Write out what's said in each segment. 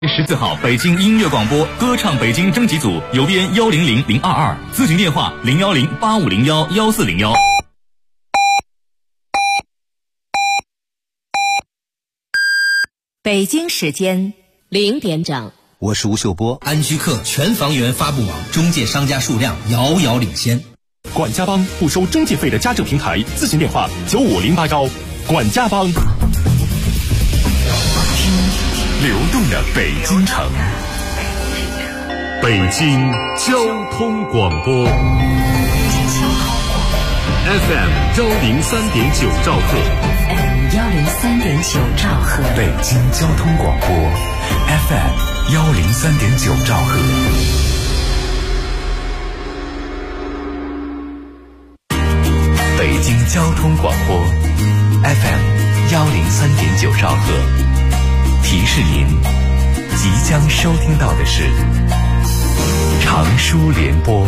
14号，北京音乐广播歌唱北京征集组邮编100022，咨询电话01085011401。 北京时间0点整， 我是吴秀波。 安居客全房源发布网中介商家数量遥遥领先。 管家帮不收中介费的家政平台，咨询电话95081。管家帮。 流动的北京城， 北京交通广播 FM 103.9兆赫， 103.9兆赫， 北京交通广播 FM 103.9兆赫。北京交通广播 FM 103.9兆赫。提示您，即将收听到的是长舒联播。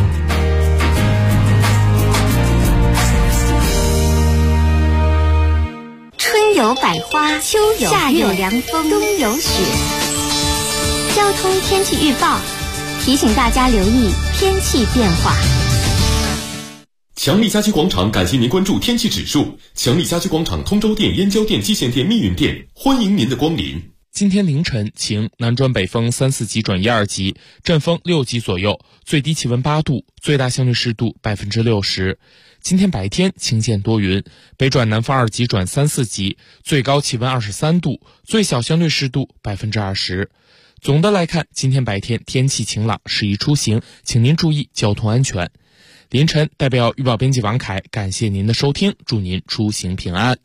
春有百花，秋有夏有凉风，冬有雪。交通天气预报提醒大家留意天气变化。 强力家居广场感谢您关注天气指数。强力家居广场通州店、燕郊店、蓟县店、密云店，欢迎您的光临。 今天凌晨晴，南转北风3、4级转1、2级，阵风6级左右，最低气温8度，最大相对湿度60%。今天白天晴间多云，北转南风2级转3、4级，最高气温23度，最小相对湿度20%。总的来看，今天白天天气晴朗，适宜出行，请您注意交通安全。凌晨代表预报编辑王凯感谢您的收听，祝您出行平安。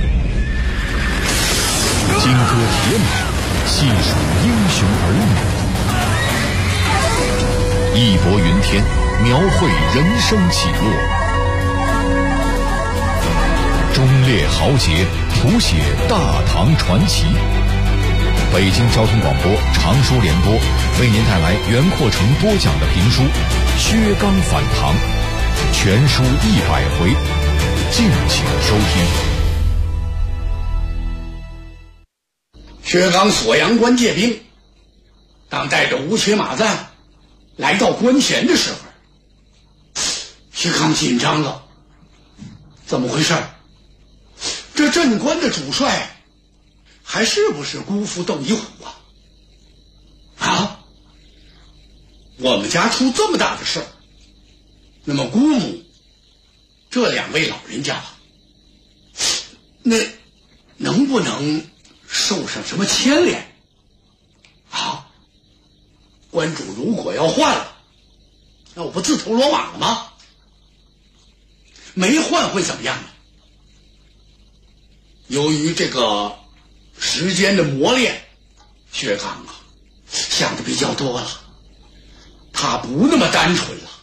金戈铁马，细数英雄儿女，义薄云天，描绘人生起落，忠烈豪杰，谱写大唐传奇。北京交通广播长舒联播为您带来袁阔成播讲的评书《薛刚反唐》，全书100回，敬请收听。 薛刚锁阳关借兵，当带着吴瘸马赞来到关前的时候，薛刚紧张了。怎么回事？这镇关的主帅还是不是姑父窦一虎啊？啊！我们家出这么大的事儿，那么姑母这2位老人家，那能不能受上什么牵连啊？关主如果要换了，那我不自投罗网了吗？没换会怎么样呢？由于这个时间的磨练，薛刚啊想的比较多了，他不那么单纯了，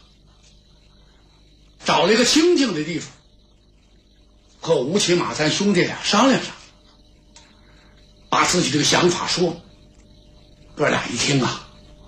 找了一个清静的地方，和吴瘸马赞兄弟俩商量商量，把自己这个想法说。哥俩一听啊，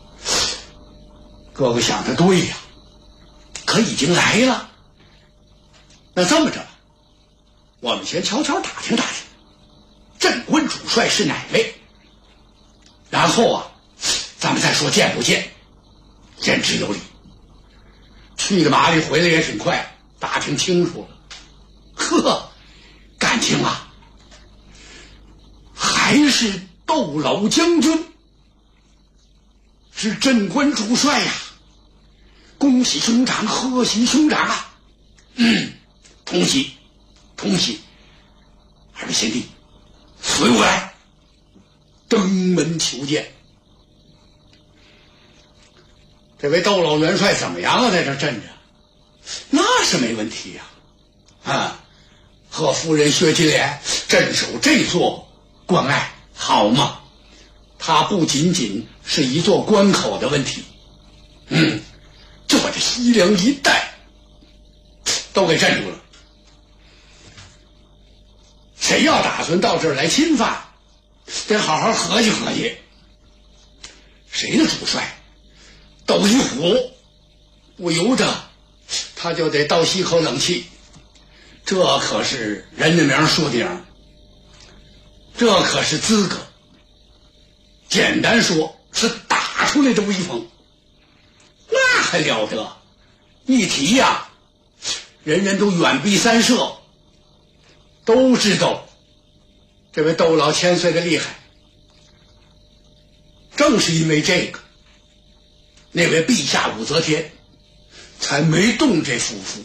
哥哥想的对呀，可已经来了。那这么着，我们先悄悄打听打听镇关主帅是哪位，然后啊咱们再说见不见，言之有理。去的麻利，回来也挺快，打听清楚了。呵，感情啊还是窦老将军是镇关主帅呀！恭喜兄长，贺喜兄长啊！同喜同喜。二位贤弟，随我来，登门求见。这位窦老元帅怎么样啊？在这镇着，那是没问题呀。贺夫人薛金莲镇守这座关隘，好嘛？它不仅仅是一座关口的问题，就把这西凉一带都给镇住了。谁要打算到这儿来侵犯，得好好合计合计。谁的主帅窦一虎，不由得他就得倒吸口冷气。这可是人的名树顶，这可是资格。 简单说是打出来的威风，那还了得！一提呀，人人都远避三舍，都知道这位窦老千岁的厉害。正是因为这个，那位陛下武则天才没动这夫妇。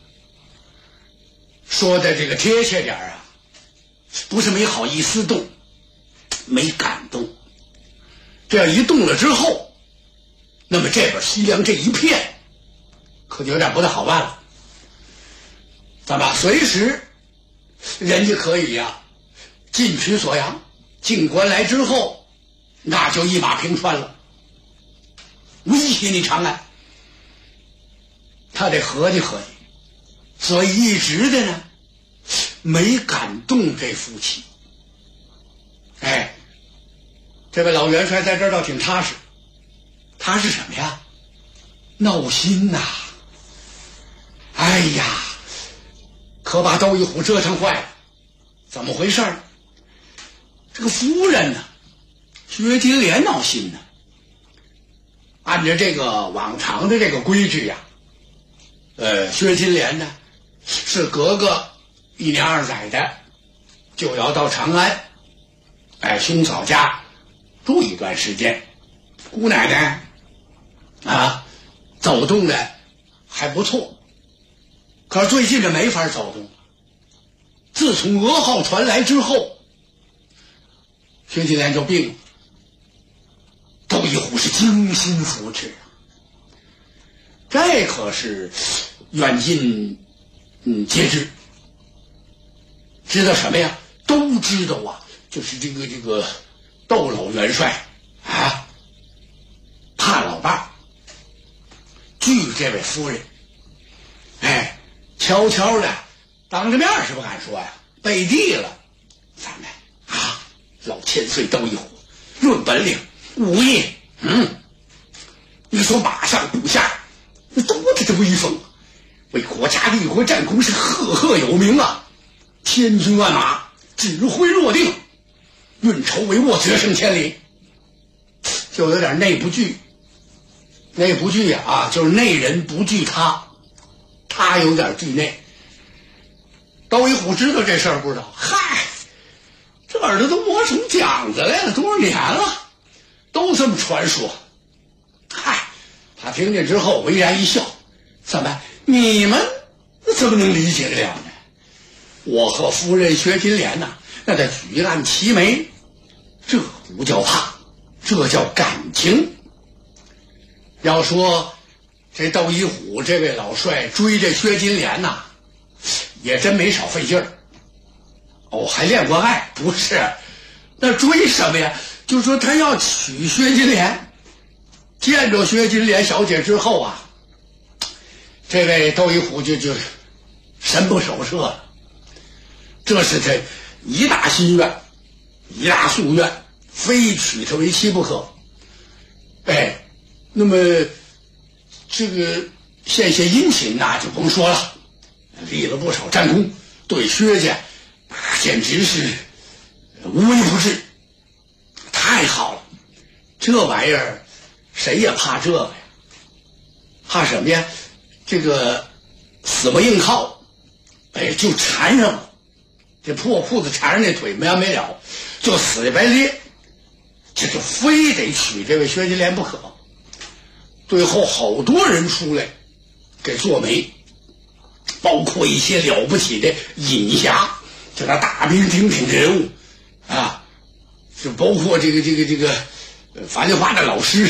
说的这个贴切点啊，不是没好意思动，没敢动。这样一动了之后，那么这边西凉这一片可就有点不太好办了。咱们随时人家可以呀进取锁阳，进关来之后那就一马平川了，威胁你长安。他得合计合计，所以一直的呢没敢动这夫妻。哎，这位老元帅在这儿倒挺踏实，他是什么呀？闹心呐！哎呀，可把窦一虎折腾坏了。怎么回事呢？这个夫人呢，薛金莲闹心呢。按照这个往常的这个规矩呀，薛金莲呢是隔个1年2载的就要到长安，兄嫂家住一段时间。姑奶奶啊，走动的还不错，可是最近这没法走动。自从噩耗传来之后，薛金莲就病了。窦一虎是精心扶持啊，这可是远近皆知。知道什么呀？都知道啊，就是这个窦老元帅啊，怕老伴儿，惧这位夫人，悄悄的当着面是不敢说呀，背地了，咱们啊，老千岁窦一虎论本领武艺，你说马上部下那多大的威风，为国家立国战功是赫赫有名啊！千军万马指挥若定，运筹帷幄，决胜千里，就有点内不惧。内不惧啊，就是内人不惧他，他有点惧内。窦一虎知道这事儿不知道？嗨，这耳朵都磨成茧子来了，多少年了，都这么传说。嗨，他听见之后微然一笑，怎么你们怎么能理解得了呢？我和夫人薛金莲呐，那叫举案齐眉，这不叫怕，这叫感情。要说这窦一虎这位老帅追这薛金莲呐，也真没少费劲儿。哦，还恋过爱？不是，那追什么呀？就说他要娶薛金莲。见着薛金莲小姐之后啊，这位窦一虎就神不守舍了。这是他一大心愿，一大夙愿，非娶她为妻不可。那么这个献殷勤那就甭说了，立了不少战功，对薛家简直是无微不至，太好了。这玩意儿谁也怕这个呀？怕什么呀？这个死不硬靠，就缠上了。这破裤子缠上那腿没完没了，就死也白咧，这就非得娶这位薛金莲不可。最后好多人出来给做媒，包括一些了不起的隐侠，就那大名鼎鼎的人物啊，就包括这个樊梨花的老师，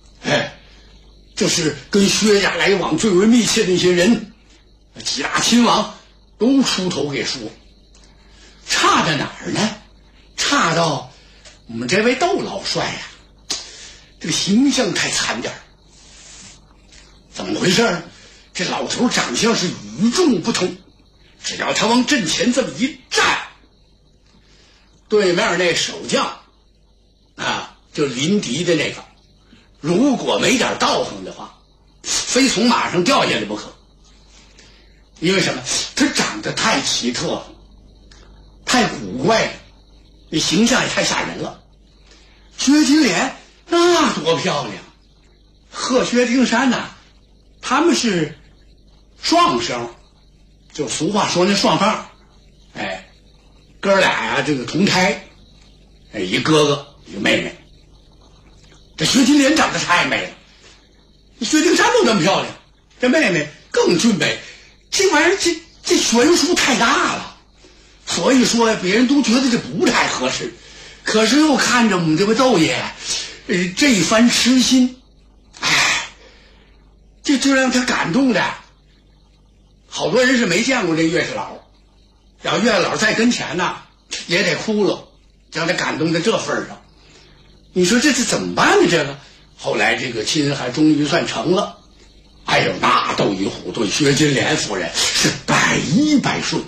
就是跟薛家来往最为密切的一些人，几大亲王都出头给说。差在哪儿呢？差到我们这位窦老帅呀，这个形象太惨点儿。怎么回事呢？这老头长相是与众不同，只要他往阵前这么一站，对面那守将啊，就临敌的那个，如果没点道行的话，非从马上掉下来不可。因为什么？他长得太奇特了，太古怪了，那形象也太吓人了。 薛金莲那多漂亮，和薛丁山呐，他们是双生，就俗话说那双棒，哎，哥俩呀这个同胎，哎，一哥哥一个妹妹。这薛金莲长得太美了，薛丁山都那么漂亮，这妹妹更俊美，这玩意儿这悬殊太大了，所以说别人都觉得这不太合适。可是又看着我们这位窦爷，这一番痴心，哎，就让他感动的。好多人是没见过这岳氏老，然后岳老在跟前呢，也得哭了，让他感动在这份上。你说这是怎么办呢？这个后来这个亲还终于算成了。哎呦，那窦一虎对薛金莲夫人是百依百顺。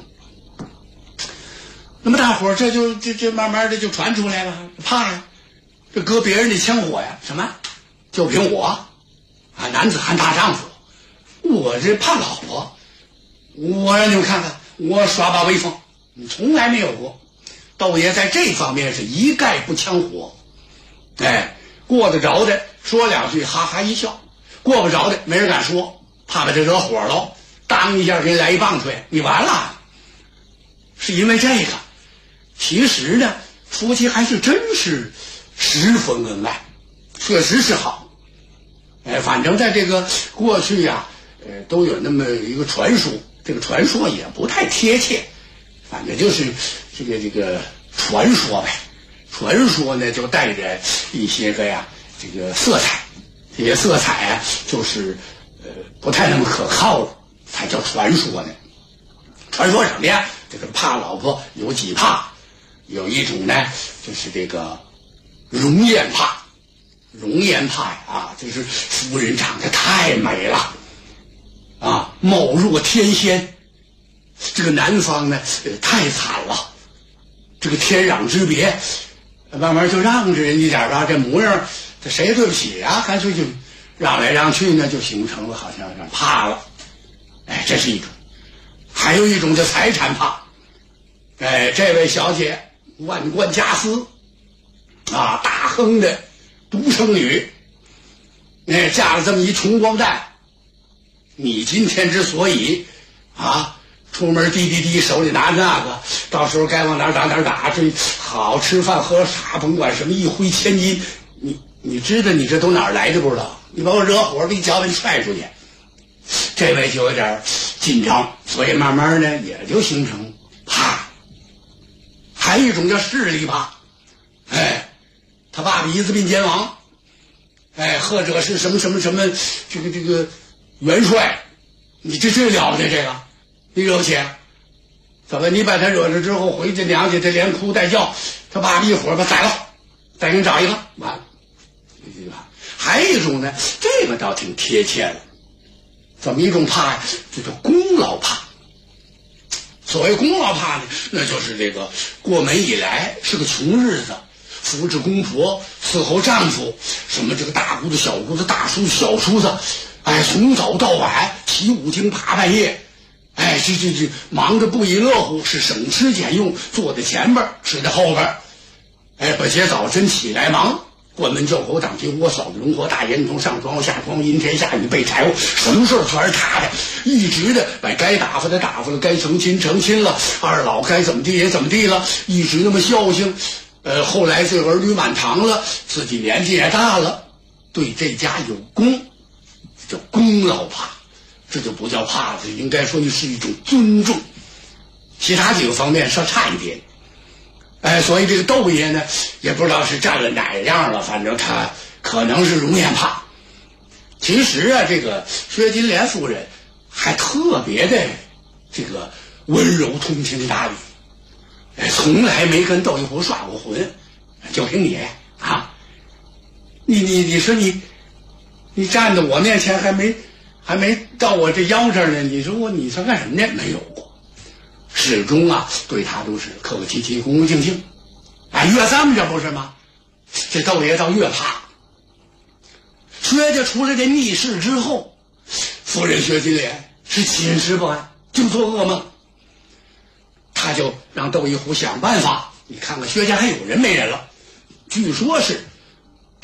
那么大伙儿这慢慢的就传出来了，怕呀，这搁别人的枪火呀，什么就凭我啊，男子汉大丈夫，我这怕老婆，我让你们看看我耍把威风，你从来没有过。窦爷在这方面是一概不枪火，哎，过得着的说两句哈哈一笑，过不着的没人敢说，怕把这惹火了，当一下给你来一棒槌，你完了。是因为这个，其实呢，夫妻还是真是十分恩爱，确实是好。哎，反正在这个过去呀，都有那么一个传说，这个传说也不太贴切，反正就是这个传说呗。传说呢，就带着一些个呀这个色彩，这些色彩啊，就是不太那么可靠了，才叫传说呢。传说什么呀？这个怕老婆有几怕，有一种呢，就是这个容颜怕。容颜怕呀，啊，就是夫人长得太美了，啊，貌若天仙。这个男方呢，太惨了，这个天壤之别，慢慢就让着人家点吧，这模样，这谁也对不起啊，干脆就让来让去呢，就形成了好像让怕了。哎，这是一种。还有一种叫财产怕。哎，这位小姐万贯家私啊，大亨的独生女，哎，嫁了这么一穷光蛋，你今天之所以啊出门滴手里拿那个，到时候该往哪打，这好吃饭喝茶，甭管什么一挥千金，你知道你这都哪儿来的不知道？你把我惹火，给你脚把你踹出去。这位就有点紧张，所以慢慢呢也就形成怕。还有一种叫势力怕，哎，他爸爸一字并肩王，哎，或者是什么这个元帅，你这了不得，这个你惹不起。怎么你把他惹着之后回去娘家，他连哭带叫，他爸爸一会儿把宰了，再给你找一个，完了。还有一种呢，这个倒挺贴切的，怎么一种怕呀？这叫功劳怕。所谓功劳怕呢，那就是这个过门以来是个穷日子，扶持公婆，伺候丈夫，什么这个大姑子小姑子大叔小叔子，哎，从早到晚起5更爬半夜，哎，这忙着不亦乐乎，是省吃俭用，坐在前边吃在后边，哎，不些早晨起来忙，关门叫狗长金窝，扫地龙活大烟囱，上床下床，阴天下雨备柴火，什么事全是他的，一直的把该打发的打发了，该成亲了，二老该怎么地也怎么地了，一直那么孝敬。后来这儿女满堂了，自己年纪也大了，对这家有功，叫功劳怕，这就不叫怕，这应该说是一种尊重。其他几个方面稍差一点。哎，所以这个窦爷呢，也不知道是占了哪样了，反正他可能是容颜怕。其实啊，这个薛金莲夫人还特别的这个温柔通情达理，哎，从来没跟窦一虎耍过浑，就凭你啊，你说你站在我面前还没到我这腰这儿呢，你说你算干什么呢？没有过。始终啊，对他都是客客气气、恭恭敬敬，啊，越这么着不是吗？这窦爷倒越怕。薛家出了这逆事之后，夫人薛金莲是寝食不安，就做噩梦。他就让窦一虎想办法，你看看薛家还有人没人了？据说是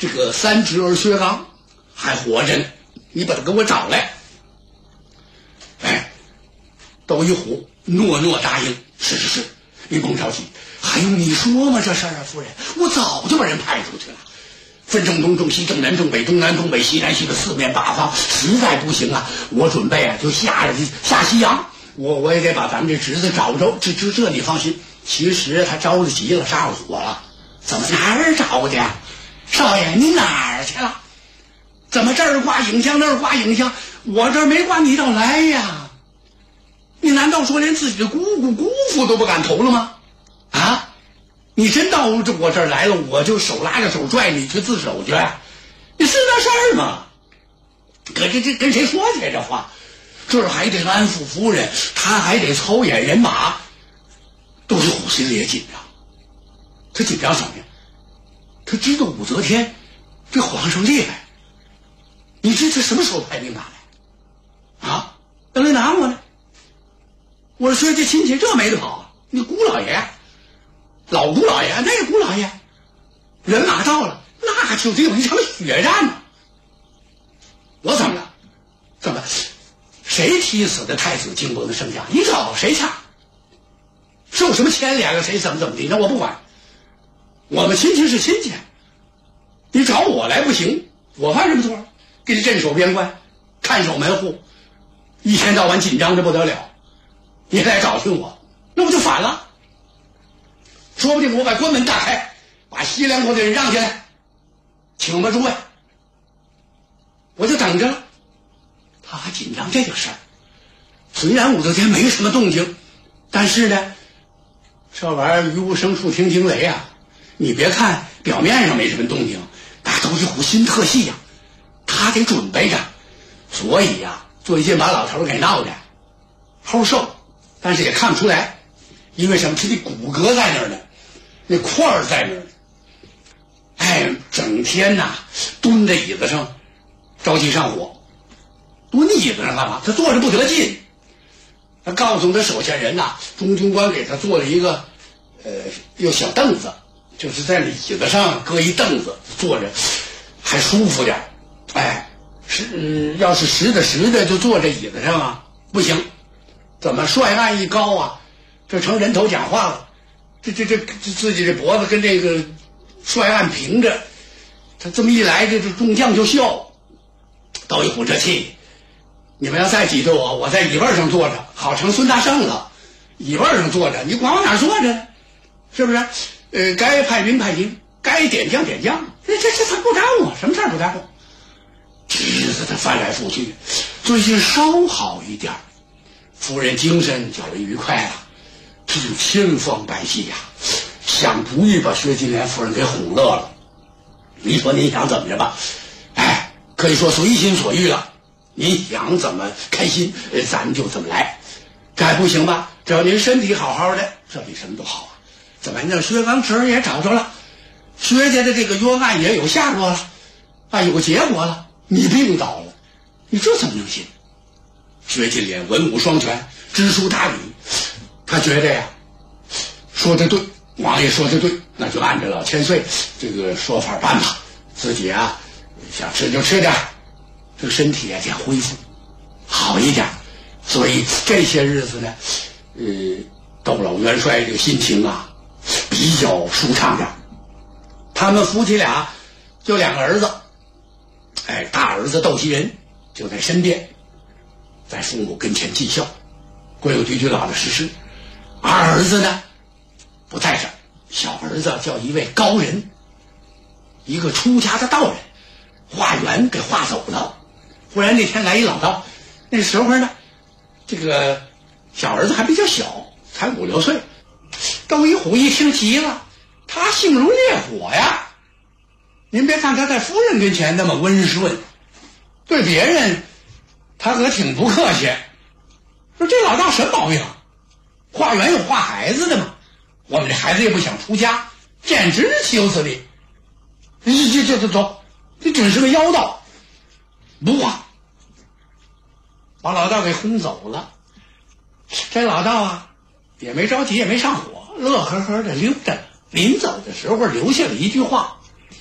这个三侄儿薛刚还活着呢，你把他给我找来。哎，窦一虎诺诺答应，是，你甭着急，还用你说吗？这事儿啊，夫人，我早就把人派出去了，分正东、正西、正南、正北、东南、东北、西南、西北四面八方，实在不行啊，我准备啊就下西洋，我也得把咱们这侄子找着。这你放心。其实他着急了，杀死我了。怎么哪儿找去？少爷，你哪儿去了？怎么这儿挂影像，那儿挂影像？我这儿没挂，你倒来呀！你难道说连自己的姑父都不敢投了吗？啊！你真到我这儿来了，我就手拉着手拽你去自首去？你是那事儿吗？可这跟谁说去这话？这儿还得安抚夫人，他还得操演人马。窦一虎心里也紧张，他紧张什么呀？他知道武则天这皇上厉害，你知他什么时候派兵打来？啊，要来拿我呢？我说这亲戚这没得跑啊！你姑老爷，老姑老爷，那姑老爷，人马到了，那就得有一场血战呢。我怎么了？怎么？谁踢死的太子靖伯的圣驾？你找谁去？受什么牵连了？谁怎么地？那我不管。我们亲戚是亲戚，你找我来不行。我犯什么错？给你镇守边关，看守门户，一天到晚紧张的不得了。你来找寻我，那不就反了？说不定我把关门打开，把西凉国的人让进来，请吧诸位，我就等着了。他还紧张这个事儿。虽然武则天没什么动静，但是呢，这玩意儿于无声，处听惊雷啊！你别看表面上没什么动静，那窦一虎心特细呀，他得准备着。所以呀，最近把老头给闹的齁瘦，但是也看不出来，因为什么？他的骨骼在那儿呢，那块儿在那儿。哎，整天呐蹲在椅子上，着急上火。蹲椅子上干嘛？他坐着不得劲。他告诉他手下人呐，中军官给他做了一个有小凳子，就是在椅子上搁一凳子坐着，还舒服点。哎，要是实的就坐在椅子上啊，不行。怎么帅案一高啊，这成人头讲话了。这自己这脖子跟这个帅案平着，他这么一来，这众将就笑。窦一虎这气。你们要再挤兑我，我在椅背上坐着，好成孙大圣了。椅背上坐着，你管我哪坐着呢？是不是？该派兵派兵，该点将点将，这他不耽误，什么事儿不耽误？侄子他翻来覆去，最近稍好一点，夫人精神较为愉快了，这就千方百计呀，想主意把薛金莲夫人给哄乐了。你说您想怎么着吧？哎，可以说随心所欲了。您想怎么开心，咱就怎么来，这还不行吧？只要您身体好好的，这比什么都好啊！怎么着？薛刚侄儿也找着了，薛家的这个冤案也有下落了，啊，有个结果了。你病倒了，你这怎么能行？薛金莲文武双全，知书达理，他觉得呀，说得对，王爷说得对，那就按照老千岁这个说法办吧。自己啊，想吃就吃点。这个身体也得恢复好一点，所以这些日子呢，窦老元帅这个心情啊比较舒畅点。他们夫妻俩就两个儿子，哎，大儿子窦袭人就在身边，在父母跟前尽孝，归有居老老实实。二儿子呢不在这儿，小儿子叫一位高人，一个出家的道人，化缘给化走了。忽然那天来一老道，那时候呢，这个小儿子还比较小，才5、6岁。窦一虎一听急了，他性如烈火呀。您别看他在夫人跟前那么温顺，对别人他可挺不客气。说这老道什么毛病？化缘有化孩子的嘛，我们这孩子也不想出家，简直是岂有此理！这走，这准是个妖道。不化，把老道给轰走了。这老道啊也没着急，也没上火，乐呵呵的溜着。临走的时候留下了一句话：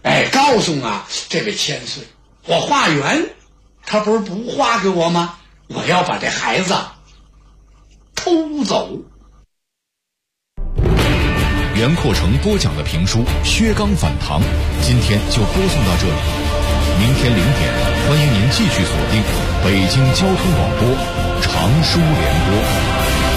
哎，告诉啊这位千岁，我化缘他不是不化给我吗？我要把这孩子偷走。 袁阔成播讲的评书《薛刚反唐》，今天就播送到这里。明天0点，欢迎您继续锁定北京交通广播常书联播。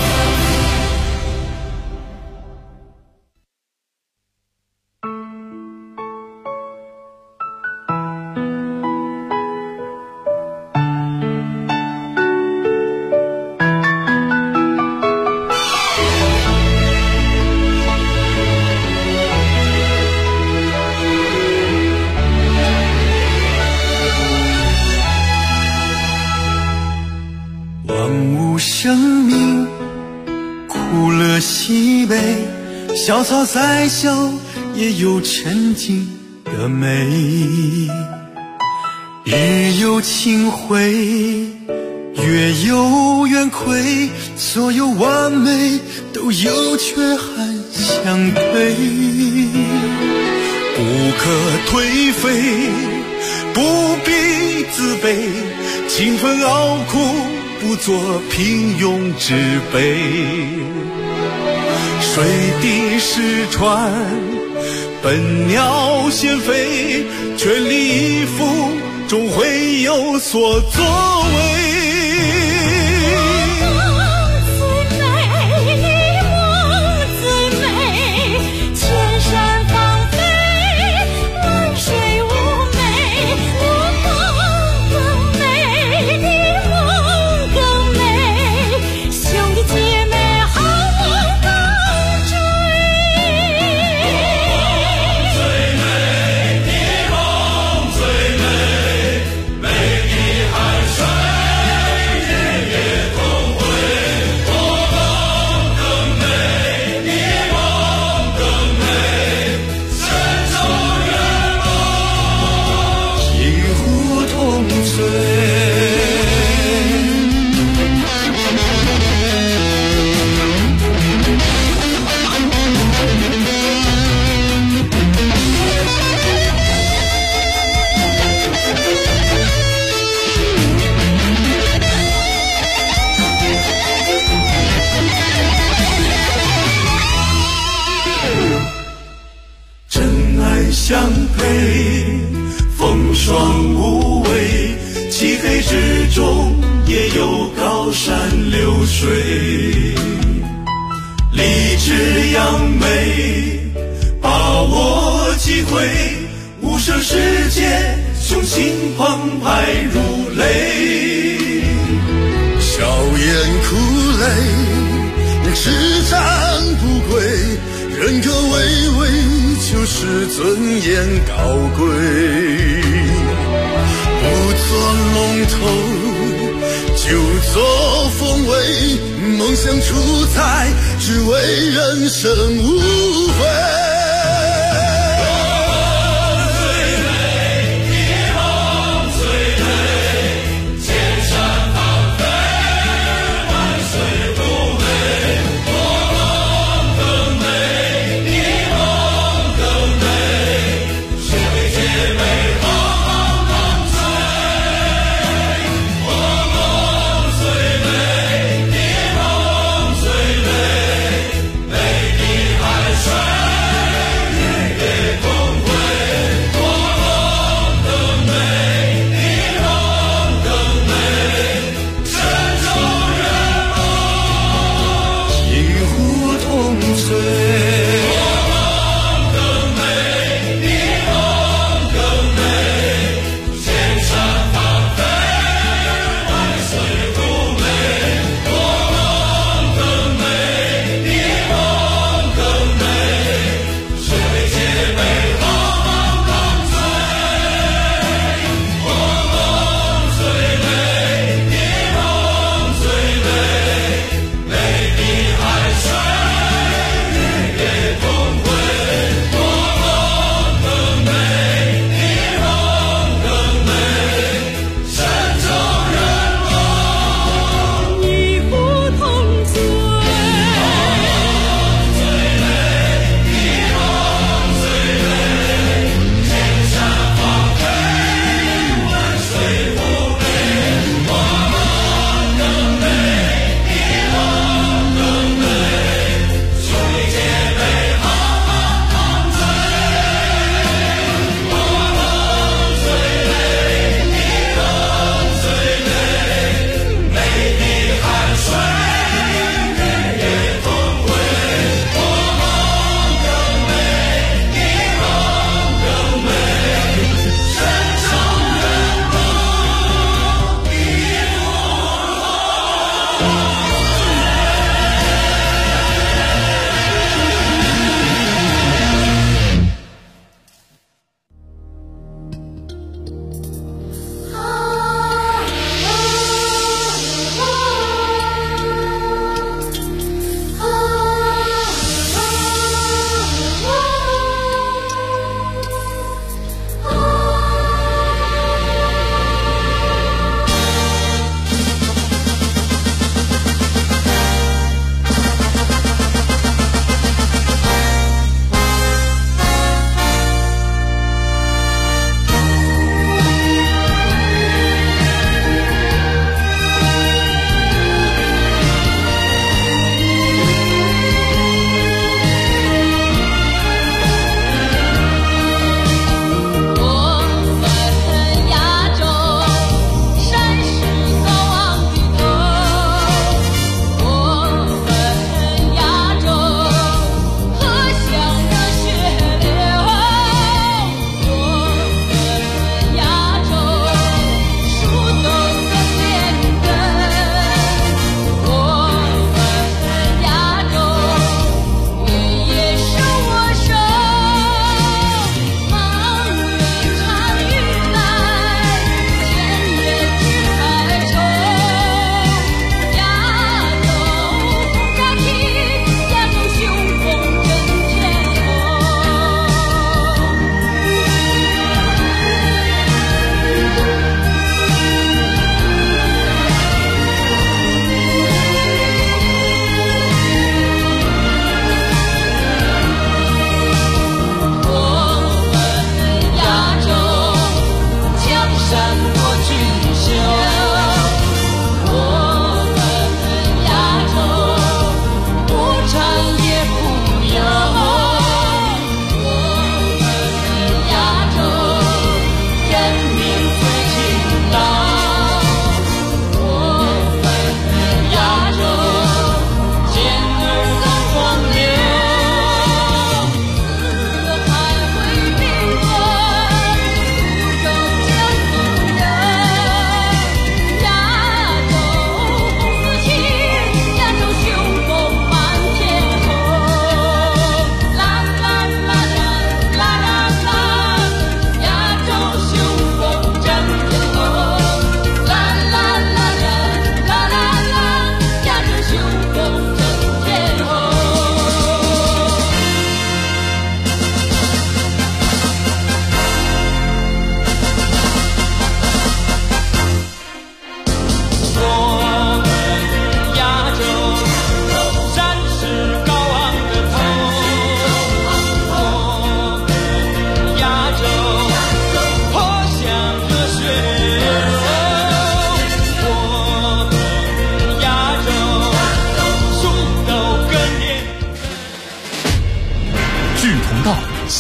小草再小也有沉静的美，日有清辉，月有圆亏，所有完美都有缺憾相对，不可颓废，不必自卑，勤奋熬苦，不做平庸之辈。水滴石穿，笨鸟先飞，全力以赴，终会有所作为。相配，风霜无畏，漆黑之中也有高山流水，立志扬眉，把握机会，无声世界，雄心澎湃如雷，笑颜哭泪，叱咤不归，人格巍巍，就是尊严高贵，不做龙头，就做凤尾，梦想出彩，只为人生无悔。 美的海水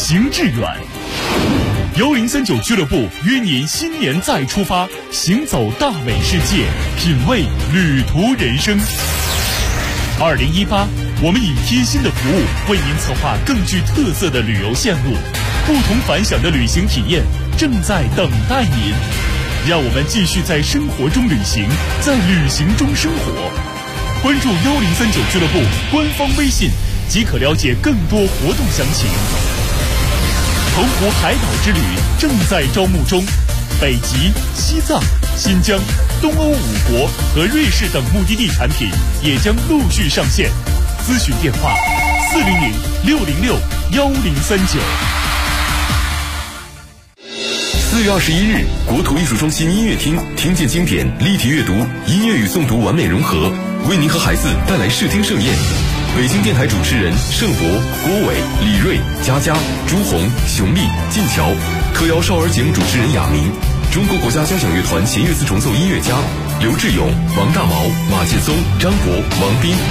行致远。1039俱乐部约您新年再出发，行走大美世界，品味旅途人生。2018，我们以贴心的服务为您策划更具特色的旅游线路，不同凡响的旅行体验正在等待您。让我们继续在生活中旅行，在旅行中生活。关注1039俱乐部官方微信，即可了解更多活动详情。澎湖海岛之旅正在招募中，北极、西藏、新疆、东欧5国和瑞士等目的地产品也将陆续上线。咨询电话400-606-1039。 4月21日，国土艺术中心音乐厅听见经典，立体阅读，音乐与诵读完美融合，为您和孩子带来视听盛宴。北京电台主持人盛博、郭伟、李锐、佳佳、朱红、熊丽、晋桥，特邀少儿节目主持人亚明，中国国家交响乐团弦乐四重奏音乐家刘志勇、王大毛、马劲松、张博、王斌。